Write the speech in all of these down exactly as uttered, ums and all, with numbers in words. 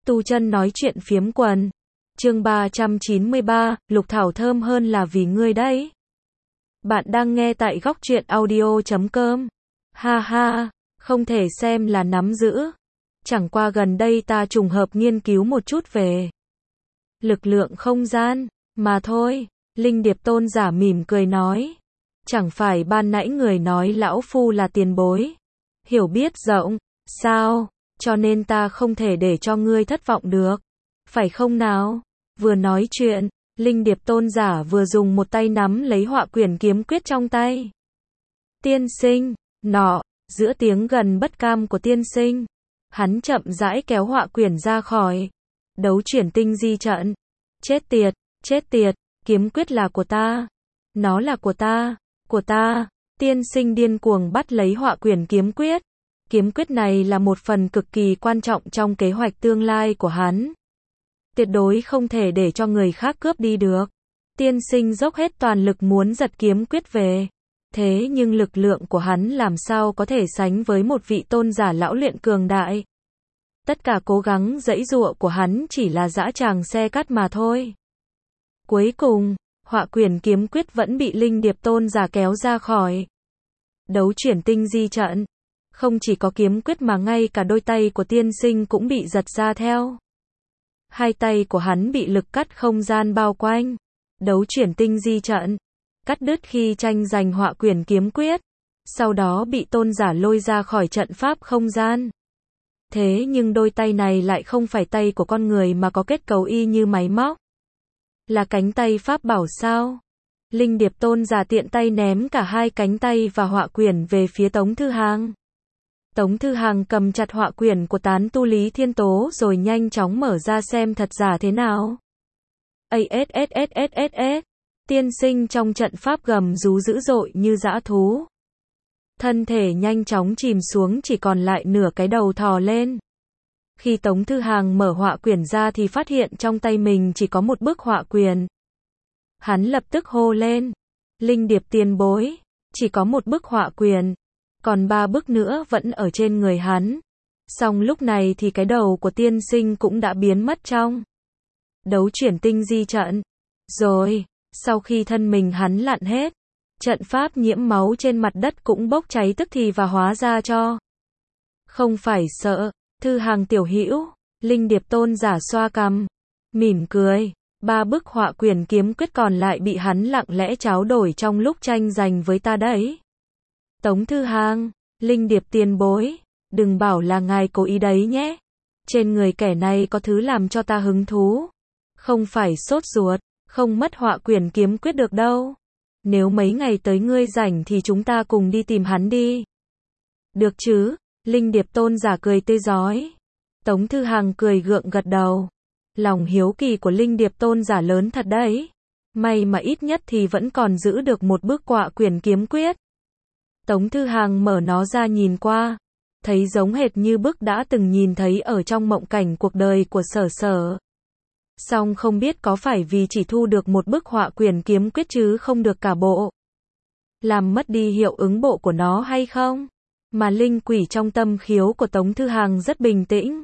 Tu chân nói chuyện phiếm quần. Chương ba trăm chín mươi ba, Lục Thảo thơm hơn là vì ngươi đấy. Bạn đang nghe tại góc truyện audio chấm com. Ha ha, không thể xem là nắm giữ. Chẳng qua gần đây ta trùng hợp nghiên cứu một chút về lực lượng không gian, mà thôi. Linh Điệp Tôn giả mỉm cười nói. Chẳng phải ban nãy người nói lão phu là tiền bối. Hiểu biết rộng, sao? Cho nên ta không thể để cho ngươi thất vọng được. Phải không nào? Vừa nói chuyện, Linh Điệp Tôn giả vừa dùng một tay nắm lấy họa quyển kiếm quyết trong tay. Tiên sinh, nọ, giữa tiếng gần bất cam của tiên sinh, hắn chậm rãi kéo họa quyển ra khỏi đấu chuyển tinh di trận. Chết tiệt, chết tiệt, kiếm quyết là của ta. Nó là của ta, của ta. Tiên sinh điên cuồng bắt lấy họa quyển kiếm quyết. Kiếm quyết này là một phần cực kỳ quan trọng trong kế hoạch tương lai của hắn. Tuyệt đối không thể để cho người khác cướp đi được. Tiên sinh dốc hết toàn lực muốn giật kiếm quyết về. Thế nhưng lực lượng của hắn làm sao có thể sánh với một vị tôn giả lão luyện cường đại. Tất cả cố gắng giãy giụa của hắn chỉ là dã tràng xe cát mà thôi. Cuối cùng, họa quyển kiếm quyết vẫn bị Linh Điệp Tôn giả kéo ra khỏi đấu chuyển tinh di trận. Không chỉ có kiếm quyết mà ngay cả đôi tay của tiên sinh cũng bị giật ra theo. Hai tay của hắn bị lực cắt không gian bao quanh đấu chuyển tinh di trận, cắt đứt khi tranh giành họa quyển kiếm quyết, sau đó bị tôn giả lôi ra khỏi trận pháp không gian. Thế nhưng đôi tay này lại không phải tay của con người mà có kết cấu y như máy móc. Là cánh tay pháp bảo sao? Linh Điệp Tôn giả tiện tay ném cả hai cánh tay và họa quyển về phía Tống Thư Hàng. Tống Thư Hàng cầm chặt họa quyển của tán tu Lý Thiên Tố rồi nhanh chóng mở ra xem thật giả thế nào. Asssssss, tiên sinh trong trận pháp gầm rú dữ dội như dã thú. Thân thể nhanh chóng chìm xuống chỉ còn lại nửa cái đầu thò lên. Khi Tống Thư Hàng mở họa quyển ra thì phát hiện trong tay mình chỉ có một bức họa quyển. Hắn lập tức hô lên. Linh Điệp tiền bối, chỉ có một bức họa quyển. Còn ba bức nữa vẫn ở trên người hắn. Song lúc này thì cái đầu của tiên sinh cũng đã biến mất trong đấu chuyển tinh di trận. Rồi, sau khi thân mình hắn lặn hết, trận pháp nhiễm máu trên mặt đất cũng bốc cháy tức thì và hóa ra cho. Không phải sợ, Thư Hàng tiểu hữu, Linh Điệp Tôn giả xoa cằm, mỉm cười. Ba bức họa quyển kiếm quyết còn lại bị hắn lặng lẽ tráo đổi trong lúc tranh giành với ta đấy. Tống Thư Hàng, Linh Điệp tiền bối, đừng bảo là ngài cố ý đấy nhé. Trên người kẻ này có thứ làm cho ta hứng thú. Không phải sốt ruột, không mất họa quyển kiếm quyết được đâu. Nếu mấy ngày tới ngươi rảnh thì chúng ta cùng đi tìm hắn đi. Được chứ, Linh Điệp Tôn giả cười tươi rói. Tống Thư Hàng cười gượng gật đầu. Lòng hiếu kỳ của Linh Điệp Tôn giả lớn thật đấy. May mà ít nhất thì vẫn còn giữ được một bức họa quyển kiếm quyết. Tống Thư Hàng mở nó ra nhìn qua, thấy giống hệt như bức đã từng nhìn thấy ở trong mộng cảnh cuộc đời của Sở Sở. Song không biết có phải vì chỉ thu được một bức họa quyển kiếm quyết chứ không được cả bộ, làm mất đi hiệu ứng bộ của nó hay không? Mà linh quỷ trong tâm khiếu của Tống Thư Hàng rất bình tĩnh.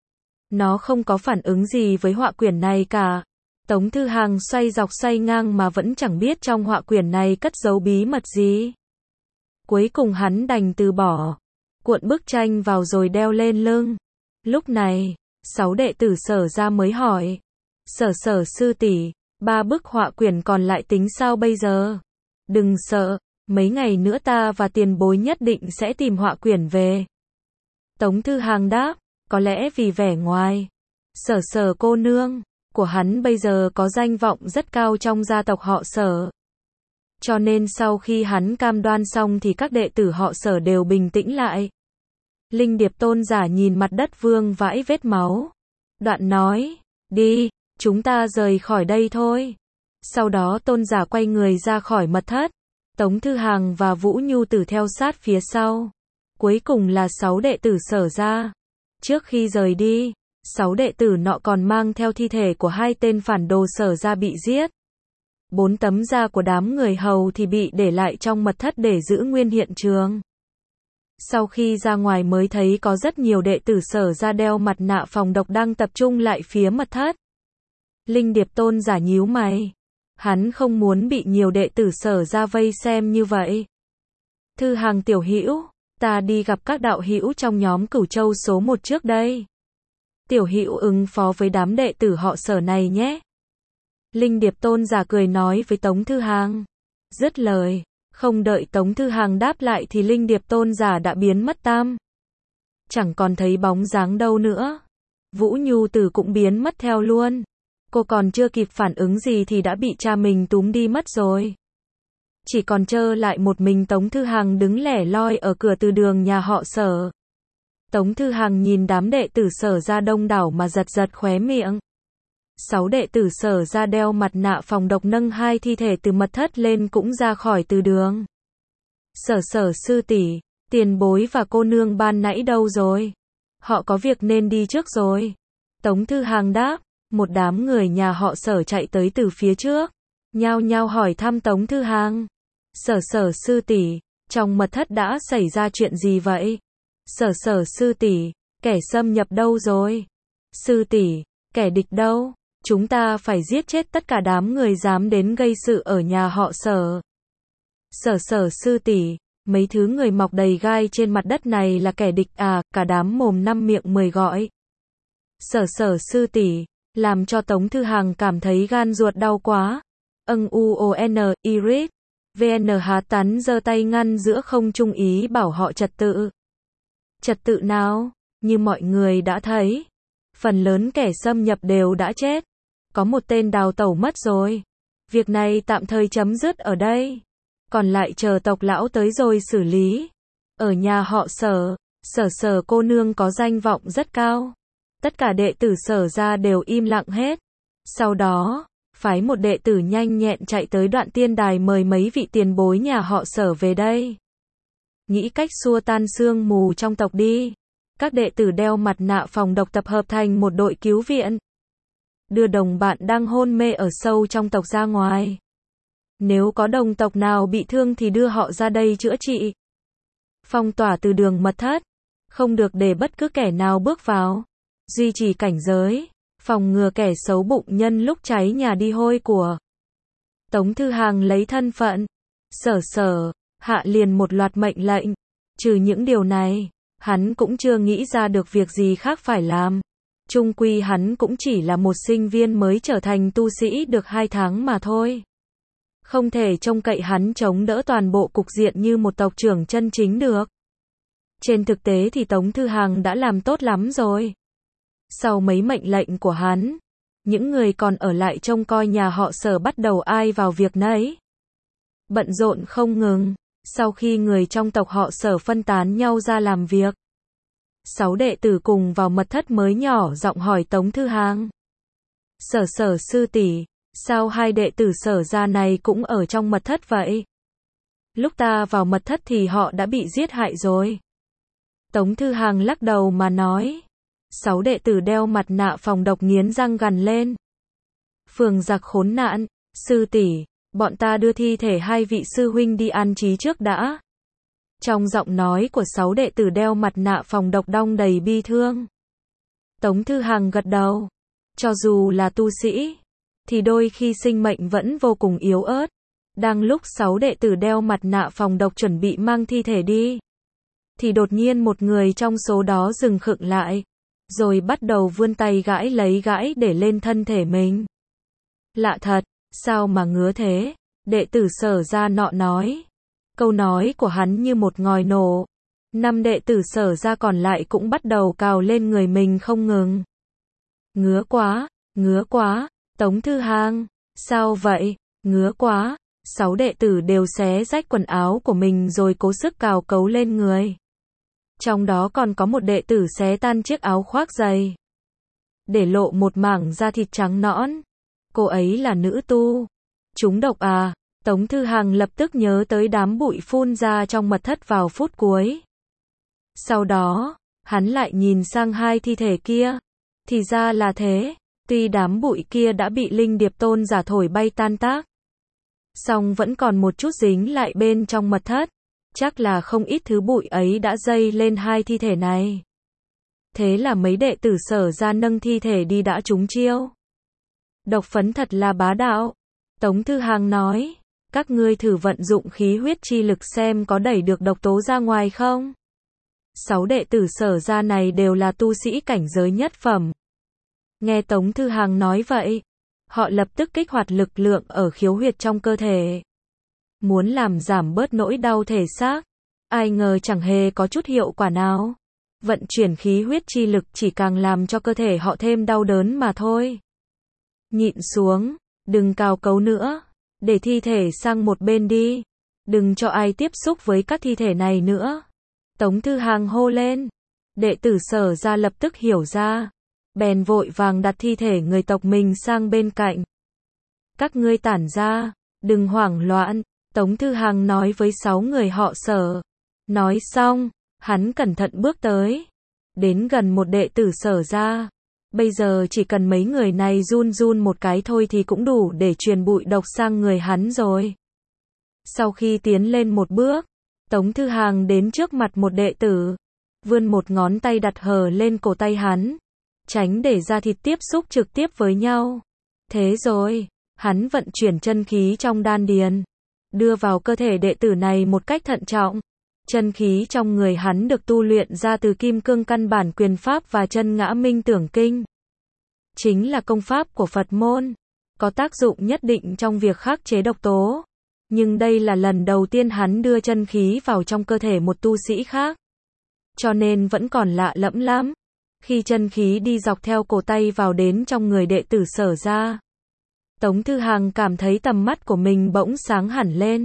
Nó không có phản ứng gì với họa quyển này cả. Tống Thư Hàng xoay dọc xoay ngang mà vẫn chẳng biết trong họa quyển này cất giấu bí mật gì. Cuối cùng hắn đành từ bỏ, cuộn bức tranh vào rồi đeo lên lưng. Lúc này, sáu đệ tử Sở ra mới hỏi. Sở Sở sư tỷ, ba bức họa quyển còn lại tính sao bây giờ? Đừng sợ, mấy ngày nữa ta và tiền bối nhất định sẽ tìm họa quyển về. Tống Thư Hàng đáp, có lẽ vì vẻ ngoài. Sở Sở cô nương của hắn bây giờ có danh vọng rất cao trong gia tộc họ Sở. Cho nên sau khi hắn cam đoan xong thì các đệ tử họ Sở đều bình tĩnh lại. Linh Điệp Tôn giả nhìn mặt đất vương vãi vết máu. Đoạn nói, đi, chúng ta rời khỏi đây thôi. Sau đó tôn giả quay người ra khỏi mật thất. Tống Thư Hàng và Vũ Nhu Tử theo sát phía sau. Cuối cùng là sáu đệ tử Sở ra. Trước khi rời đi, sáu đệ tử nọ còn mang theo thi thể của hai tên phản đồ Sở ra bị giết. Bốn tấm da của đám người hầu thì bị để lại trong mật thất để giữ nguyên hiện trường. Sau khi ra ngoài mới thấy có rất nhiều đệ tử Sở ra đeo mặt nạ phòng độc đang tập trung lại phía mật thất. Linh Điệp Tôn giả nhíu mày. Hắn không muốn bị nhiều đệ tử Sở ra vây xem như vậy. Thư Hàng tiểu hữu, ta đi gặp các đạo hữu trong nhóm Cửu Châu số một trước đây. Tiểu hữu ứng phó với đám đệ tử họ Sở này nhé. Linh Điệp Tôn giả cười nói với Tống Thư Hàng. Dứt lời, không đợi Tống Thư Hàng đáp lại thì Linh Điệp Tôn giả đã biến mất tam. Chẳng còn thấy bóng dáng đâu nữa. Vũ Nhu Tử cũng biến mất theo luôn. Cô còn chưa kịp phản ứng gì thì đã bị cha mình túm đi mất rồi. Chỉ còn trơ lại một mình Tống Thư Hàng đứng lẻ loi ở cửa từ đường nhà họ Sở. Tống Thư Hàng nhìn đám đệ tử Sở ra đông đảo mà giật giật khóe miệng. Sáu đệ tử Sở ra đeo mặt nạ phòng độc nâng hai thi thể từ mật thất lên cũng ra khỏi từ đường. Sở Sở sư tỷ, tiền bối và cô nương ban nãy đâu rồi? Họ có việc nên đi trước rồi. Tống Thư Hàng đáp, một đám người nhà họ Sở chạy tới từ phía trước, nhao nhao hỏi thăm Tống Thư Hàng. Sở Sở sư tỷ, trong mật thất đã xảy ra chuyện gì vậy? Sở Sở sư tỷ, kẻ xâm nhập đâu rồi? Sư tỷ, kẻ địch đâu? Chúng ta phải giết chết tất cả đám người dám đến gây sự ở nhà họ Sở. Sở Sở sư tỷ, mấy thứ người mọc đầy gai trên mặt đất này là kẻ địch à? Cả đám mồm năm miệng mười gọi. Sở Sở sư tỷ, làm cho Tống Thư Hàng cảm thấy gan ruột đau quá. Âng u o n, iris. vê en Há Tán giơ tay ngăn giữa không trung ý bảo họ trật tự. Trật tự nào? Như mọi người đã thấy, phần lớn kẻ xâm nhập đều đã chết. Có một tên đào tẩu mất rồi. Việc này tạm thời chấm dứt ở đây. Còn lại chờ tộc lão tới rồi xử lý. Ở nhà họ Sở, Sở Sở cô nương có danh vọng rất cao. Tất cả đệ tử Sở ra đều im lặng hết. Sau đó, phái một đệ tử nhanh nhẹn chạy tới Đoạn Tiên Đài mời mấy vị tiền bối nhà họ Sở về đây. Nghĩ cách xua tan sương mù trong tộc đi. Các đệ tử đeo mặt nạ phòng độc tập hợp thành một đội cứu viện. Đưa đồng bạn đang hôn mê ở sâu trong tộc ra ngoài. Nếu có đồng tộc nào bị thương thì đưa họ ra đây chữa trị. Phong tỏa từ đường mật thất. Không được để bất cứ kẻ nào bước vào. Duy trì cảnh giới. Phòng ngừa kẻ xấu bụng nhân lúc cháy nhà đi hôi của. Tống Thư Hàng lấy thân phận Sở Sở, hạ liền một loạt mệnh lệnh. Trừ những điều này, hắn cũng chưa nghĩ ra được việc gì khác phải làm. Chung quy hắn cũng chỉ là một sinh viên mới trở thành tu sĩ được hai tháng mà thôi. Không thể trông cậy hắn chống đỡ toàn bộ cục diện như một tộc trưởng chân chính được. Trên thực tế thì Tống Thư Hàng đã làm tốt lắm rồi. Sau mấy mệnh lệnh của hắn, những người còn ở lại trông coi nhà họ Sở bắt đầu ai vào việc nấy. Bận rộn không ngừng. Sau khi người trong tộc họ Sở phân tán nhau ra làm việc, sáu đệ tử cùng vào mật thất mới nhỏ giọng hỏi Tống Thư Hàng. Sở Sở sư tỷ, sao hai đệ tử Sở gia này cũng ở trong mật thất vậy? Lúc ta vào mật thất thì họ đã bị giết hại rồi. Tống Thư Hàng lắc đầu mà nói. Sáu đệ tử đeo mặt nạ phòng độc nghiến răng gằn lên. Phường giặc khốn nạn, sư tỷ, bọn ta đưa thi thể hai vị sư huynh đi an trí trước đã. Trong giọng nói của sáu đệ tử đeo mặt nạ phòng độc đong đầy bi thương. Tống Thư Hàng gật đầu. Cho dù là tu sĩ, thì đôi khi sinh mệnh vẫn vô cùng yếu ớt. Đang lúc sáu đệ tử đeo mặt nạ phòng độc chuẩn bị mang thi thể đi, thì đột nhiên một người trong số đó dừng khựng lại, rồi bắt đầu vươn tay gãi lấy gãi để lên thân thể mình. Lạ thật, sao mà ngứa thế? Đệ tử Sở gia nọ nói. Câu nói của hắn như một ngòi nổ. Năm đệ tử Sở gia còn lại cũng bắt đầu cào lên người mình không ngừng. Ngứa quá, ngứa quá, Tống Thư Hàng, sao vậy? Ngứa quá. Sáu đệ tử đều xé rách quần áo của mình rồi cố sức cào cấu lên người. Trong đó còn có một đệ tử xé tan chiếc áo khoác dày, để lộ một mảng da thịt trắng nõn. Cô ấy là nữ tu. Trúng độc à? Tống Thư Hàng lập tức nhớ tới đám bụi phun ra trong mật thất vào phút cuối. Sau đó, hắn lại nhìn sang hai thi thể kia. Thì ra là thế, tuy đám bụi kia đã bị Linh Điệp Tôn giả thổi bay tan tác, song vẫn còn một chút dính lại bên trong mật thất. chắc là không ít thứ bụi ấy đã dây lên hai thi thể này. Thế là mấy đệ tử Sở ra nâng thi thể đi đã trúng chiêu. Độc phấn thật là bá đạo. Tống Thư Hàng nói, các ngươi thử vận dụng khí huyết chi lực xem có đẩy được độc tố ra ngoài không? Sáu đệ tử Sở ra này đều là tu sĩ cảnh giới nhất phẩm. Nghe Tống Thư Hàng nói vậy, họ lập tức kích hoạt lực lượng ở khiếu huyệt trong cơ thể. Muốn làm giảm bớt nỗi đau thể xác, ai ngờ chẳng hề có chút hiệu quả nào. Vận chuyển khí huyết chi lực chỉ càng làm cho cơ thể họ thêm đau đớn mà thôi. Nhịn xuống, đừng cào cấu nữa, để thi thể sang một bên đi, đừng cho ai tiếp xúc với các thi thể này nữa. Tống Thư Hàng hô lên, đệ tử Sở ra lập tức hiểu ra, bèn vội vàng đặt thi thể người tộc mình sang bên cạnh. Các ngươi tản ra, đừng hoảng loạn, Tống Thư Hàng nói với sáu người họ Sở. Nói xong, hắn cẩn thận bước tới, đến gần một đệ tử Sở ra. Bây giờ chỉ cần mấy người này run run một cái thôi thì cũng đủ để truyền bụi độc sang người hắn rồi. Sau khi tiến lên một bước, Tống Thư Hàng đến trước mặt một đệ tử, vươn một ngón tay đặt hờ lên cổ tay hắn, tránh để da thịt tiếp xúc trực tiếp với nhau. Thế rồi, hắn vận chuyển chân khí trong đan điền, đưa vào cơ thể đệ tử này một cách thận trọng. Chân khí trong người hắn được tu luyện ra từ kim cương căn bản quyền pháp và chân ngã minh tưởng kinh. Chính là công pháp của Phật môn, có tác dụng nhất định trong việc khắc chế độc tố. Nhưng đây là lần đầu tiên hắn đưa chân khí vào trong cơ thể một tu sĩ khác. Cho nên vẫn còn lạ lẫm lắm. Khi chân khí đi dọc theo cổ tay vào đến trong người đệ tử Sở ra, Tống Thư Hàng cảm thấy tầm mắt của mình bỗng sáng hẳn lên.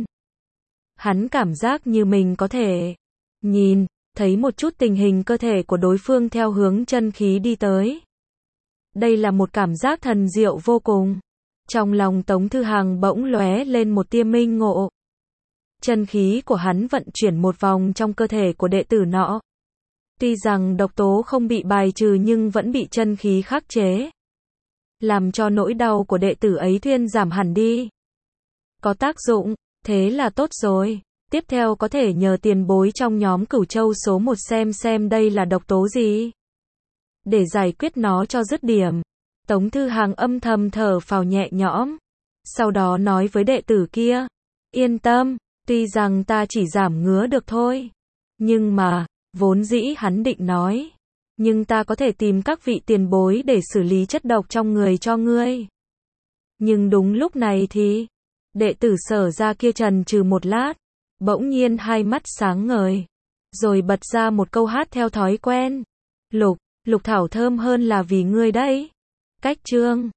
Hắn cảm giác như mình có thể nhìn thấy một chút tình hình cơ thể của đối phương theo hướng chân khí đi tới. Đây là một cảm giác thần diệu vô cùng. Trong lòng Tống Thư Hàng bỗng lóe lên một tia minh ngộ. Chân khí của hắn vận chuyển một vòng trong cơ thể của đệ tử nọ. Tuy rằng độc tố không bị bài trừ nhưng vẫn bị chân khí khắc chế, làm cho nỗi đau của đệ tử ấy thuyên giảm hẳn đi. Có tác dụng, thế là tốt rồi. Tiếp theo có thể nhờ tiền bối trong nhóm Cửu Châu số một xem xem đây là độc tố gì, để giải quyết nó cho dứt điểm. Tống Thư Hàng âm thầm thở phào nhẹ nhõm, sau đó nói với đệ tử kia, yên tâm, tuy rằng ta chỉ giảm ngứa được thôi, nhưng mà, vốn dĩ hắn định nói, nhưng ta có thể tìm các vị tiền bối để xử lý chất độc trong người cho ngươi. Nhưng đúng lúc này thì, đệ tử Sở ra kia trần trừ một lát, bỗng nhiên hai mắt sáng ngời, rồi bật ra một câu hát theo thói quen. Lục, lục thảo thơm hơn là vì ngươi đấy. Cách chương